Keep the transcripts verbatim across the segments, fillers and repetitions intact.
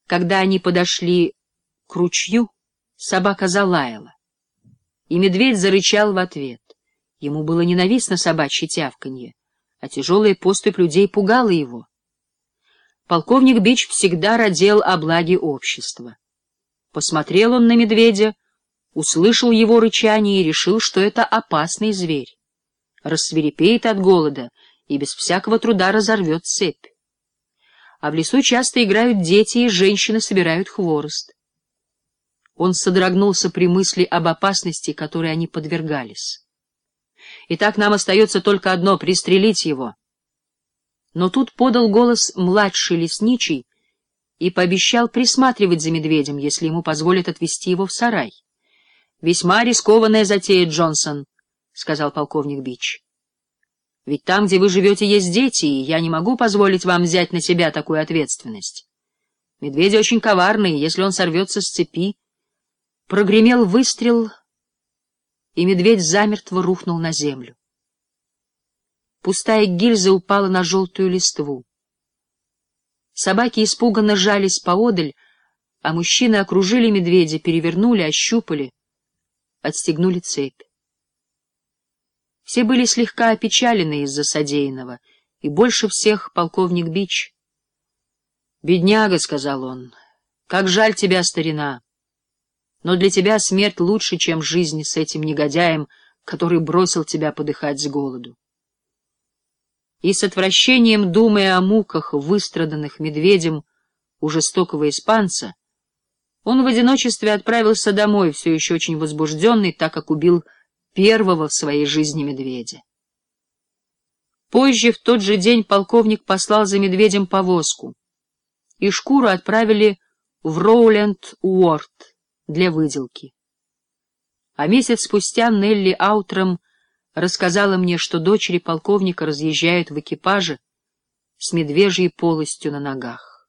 Когда они подошли к ручью, собака залаяла, и медведь зарычал в ответ. Ему было ненавистно собачье тявканье, а тяжелая поступь людей пугала его. Полковник Бич всегда радел о благе общества. Посмотрел он на медведя, услышал его рычание и решил, что это опасный зверь. Рассвирепеет от голода и без всякого труда разорвет цепь. А в лесу часто играют дети, и женщины собирают хворост. Он содрогнулся при мысли об опасности, которой они подвергались. «Итак, нам остается только одно — пристрелить его». Но тут подал голос младший лесничий и пообещал присматривать за медведем, если ему позволят отвезти его в сарай. «Весьма рискованная затея, Джонсон», — сказал полковник Бич. «Ведь там, где вы живете, есть дети, и я не могу позволить вам взять на себя такую ответственность. Медведи очень коварные, если он сорвется с цепи». Прогремел выстрел, и медведь замертво рухнул на землю. Пустая гильза упала на желтую листву. Собаки испуганно жались поодаль, а мужчины окружили медведя, перевернули, ощупали, отстегнули цепь. Все были слегка опечалены из-за содеянного, и больше всех полковник Бич. «Бедняга», — сказал он, — «как жаль тебя, старина! Но для тебя смерть лучше, чем жизнь с этим негодяем, который бросил тебя подыхать с голоду». И с отвращением, думая о муках, выстраданных медведем у жестокого испанца, он в одиночестве отправился домой, все еще очень возбужденный, так как убил первого в своей жизни медведя. Позже, в тот же день, полковник послал за медведем повозку, и шкуру отправили в Роуленд-Уорд для выделки. А месяц спустя Нелли Аутрам рассказала мне, что дочери полковника разъезжают в экипаже с медвежьей полостью на ногах.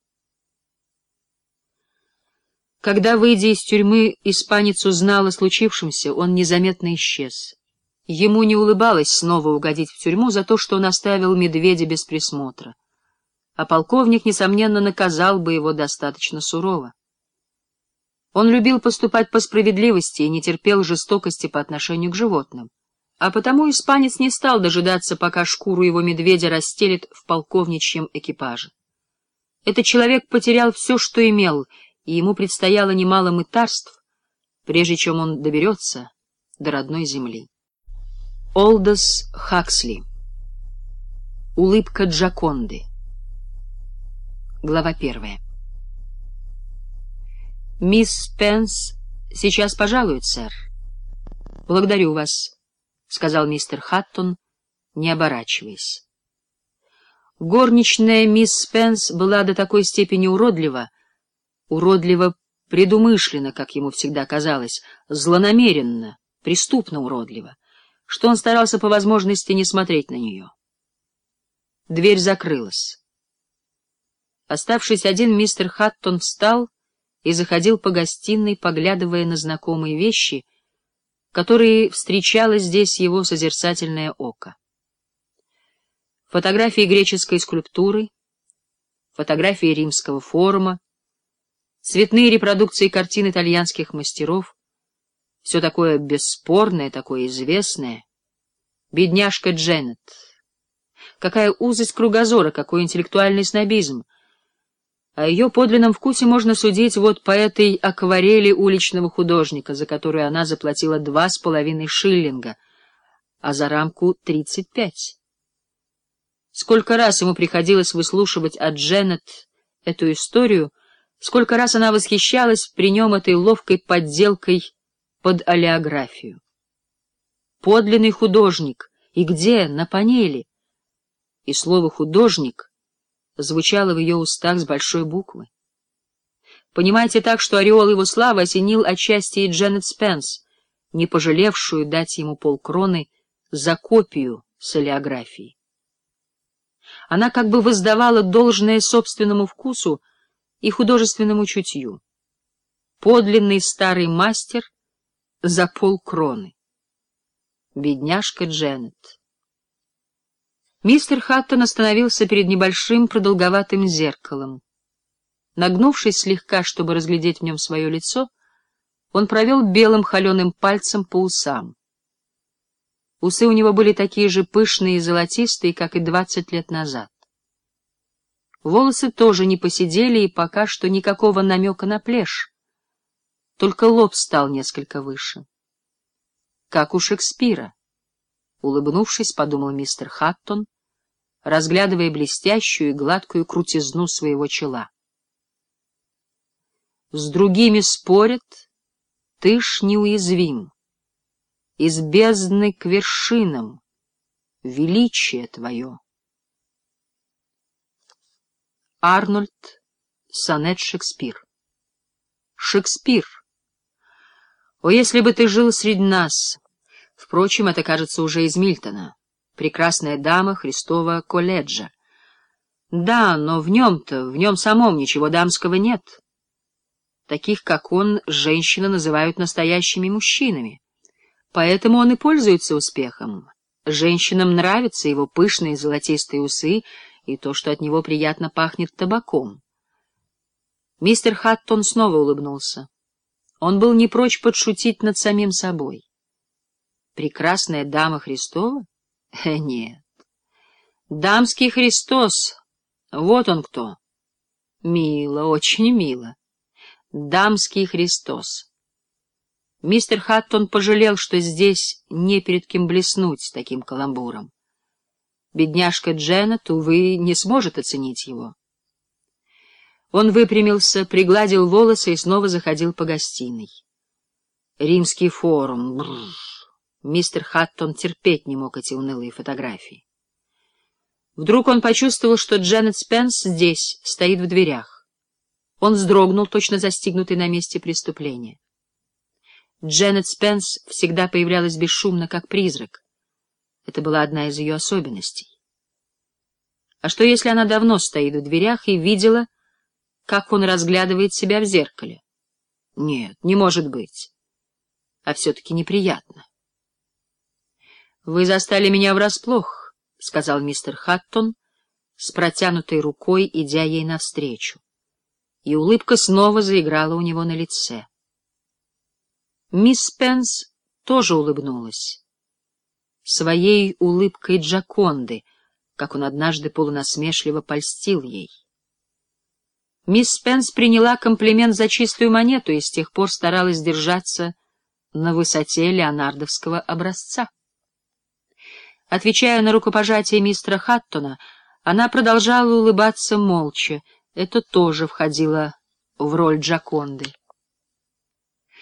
Когда, выйдя из тюрьмы, испанец узнал о случившемся, он незаметно исчез. Ему не улыбалось снова угодить в тюрьму за то, что он оставил медведя без присмотра, а полковник, несомненно, наказал бы его достаточно сурово. Он любил поступать по справедливости и не терпел жестокости по отношению к животным. А потому испанец не стал дожидаться, пока шкуру его медведя расстелят в полковничьем экипаже. Этот человек потерял все, что имел, и ему предстояло немало мытарств, прежде чем он доберется до родной земли. Олдос Хаксли. Улыбка Джоконды. Глава первая. «Мисс Пенс сейчас пожалует, сэр». «Благодарю вас», — сказал мистер Хаттон, не оборачиваясь. Горничная мисс Пенс была до такой степени уродлива, уродлива предумышленно, как ему всегда казалось, злонамеренно, преступно уродлива, что он старался по возможности не смотреть на нее. Дверь закрылась. Оставшись один, мистер Хаттон встал и заходил по гостиной, поглядывая на знакомые вещи, которые встречало здесь его созерцательное око. Фотографии греческой скульптуры, фотографии римского форума, цветные репродукции картин итальянских мастеров, все такое бесспорное, такое известное. Бедняжка Дженнет. Какая узость кругозора, какой интеллектуальный снобизм. О ее подлинном вкусе можно судить вот по этой акварели уличного художника, за которую она заплатила два с половиной шиллинга, а за рамку тридцать пять. Сколько раз ему приходилось выслушивать от Дженнет эту историю, сколько раз она восхищалась при нем этой ловкой подделкой под олеографию. Подлинный художник. И где? На панели. И слово «художник» звучало в ее устах с большой буквы. Понимаете так, что ореол его славы осенил отчасти и Дженнет Спенс, не пожалевшую дать ему полкроны за копию с олеографией. Она как бы воздавала должное собственному вкусу и художественному чутью. Подлинный старый мастер за полкроны. Бедняжка Дженнет. Мистер Хаттон остановился перед небольшим продолговатым зеркалом. Нагнувшись слегка, чтобы разглядеть в нем свое лицо, он провел белым холеным пальцем по усам. Усы у него были такие же пышные и золотистые, как и двадцать лет назад. Волосы тоже не поседели, и пока что никакого намека на плешь. Только лоб стал несколько выше. Как у Шекспира, улыбнувшись, подумал мистер Хаттон, разглядывая блестящую и гладкую крутизну своего чела. С другими спорят, ты ж неуязвим. Из бездны к вершинам величие твое. Арнольд, сонет Шекспир. Шекспир. О, если бы ты жил среди нас! Впрочем, это, кажется, уже из Мильтона. Прекрасная дама Христова колледжа. Да, но в нем-то, в нем самом ничего дамского нет. Таких, как он, женщины называют настоящими мужчинами. Поэтому он и пользуется успехом. Женщинам нравятся его пышные золотистые усы и то, что от него приятно пахнет табаком. Мистер Хаттон снова улыбнулся. Он был не прочь подшутить над самим собой. Прекрасная дама Христова? Э, нет. Дамский Христос. Вот он кто. Мило, очень мило. Дамский Христос. Мистер Хаттон пожалел, что здесь не перед кем блеснуть таким каламбуром. Бедняжка Дженнет, увы, не сможет оценить его. Он выпрямился, пригладил волосы и снова заходил по гостиной. Римский форум. Бррр. Мистер Хаттон терпеть не мог эти унылые фотографии. Вдруг он почувствовал, что Дженнет Спенс здесь, стоит в дверях. Он вздрогнул, точно застигнутый на месте преступления. Дженнет Спенс всегда появлялась бесшумно, как призрак. Это была одна из ее особенностей. А что, если она давно стоит в дверях и видела, как он разглядывает себя в зеркале? Нет, не может быть. А все-таки неприятно. «Вы застали меня врасплох», — сказал мистер Хаттон, с протянутой рукой, идя ей навстречу. И улыбка снова заиграла у него на лице. Мисс Спенс тоже улыбнулась. Своей улыбкой Джоконды, как он однажды полунасмешливо польстил ей. Мисс Спенс приняла комплимент за чистую монету и с тех пор старалась держаться на высоте леонардовского образца. Отвечая на рукопожатие мистера Хаттона, она продолжала улыбаться молча. Это тоже входило в роль Джоконды.